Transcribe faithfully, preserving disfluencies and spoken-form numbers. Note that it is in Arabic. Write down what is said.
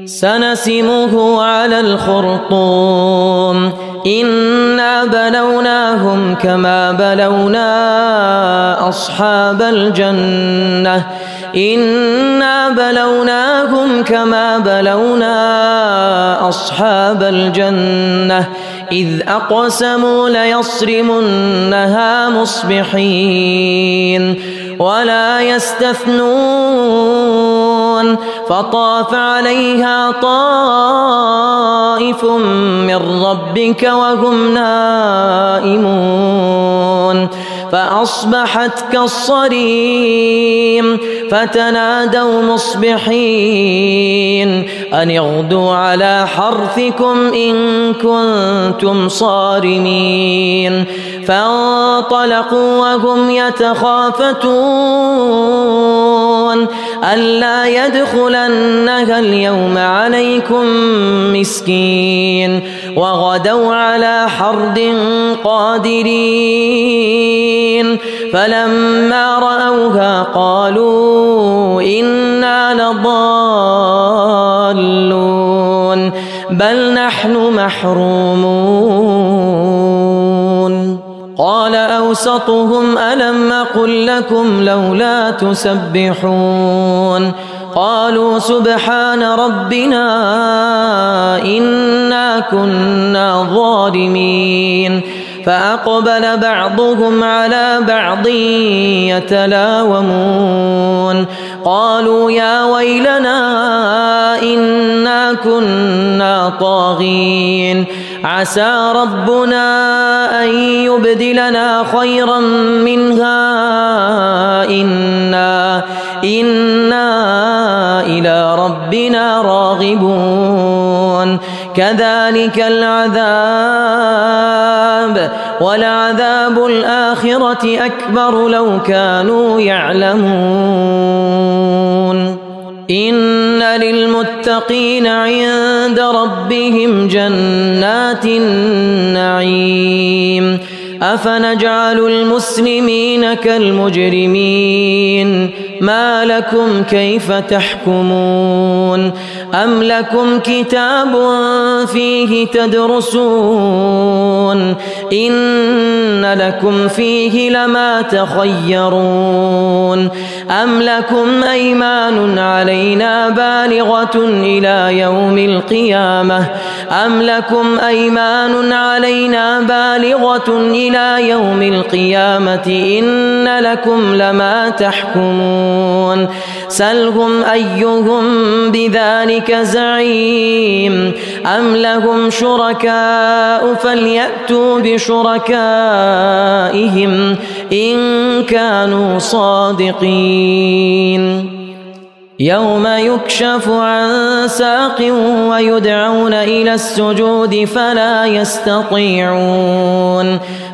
سنسمه على الخرطوم إنا بلوناهم كما بلونا أصحاب الجنة إنا بلوناهم كما بلونا أصحاب الجنة إذ أقسموا ليصرمنها مصبحين ولا يستثنون فطاف عليها طائف من ربك وهم نائمون فأصبحت كالصريم فتنادوا مصبحين أن اغدوا على حرثكم إن كنتم صارمين فانطلقوا وهم يتخافتون ألا يدخلنها اليوم عليكم مسكين وغدوا على حرد قادرين فلما رأوها قالوا إنا لضالون بل نحن محرومون قال أوسطهم ألم أقل لكم لولا تسبحون قالوا سبحان ربنا إنا كنا ظالمين فأقبل بعضهم على بعض يتلاومون قالوا يا ويلنا إنا كنا طاغين عسى ربنا أن يبدلنا خيرا منها إنا إنا إلى ربنا راغبون كذلك العذاب ولعذاب الآخرة أكبر لو كانوا يعلمون إن للمتقين عند ربهم جنات النعيم أفنجعل المسلمين كالمجرمين ما لكم كيف تحكمون أم لكم كتاب فيه تدرسون إن لكم فيه لما تخيرون أم لكم أيمان علينا بالغة إلى يوم القيامة أم لكم أيمان علينا بالغة إلى يوم القيامة إن لكم لما تحكمون سلهم أيهم بذلك زعيم أم لهم شركاء فليأتوا بشركائهم إن كانوا صادقين يوم يكشف عن ساق ويدعون إلى السجود فلا يستطيعون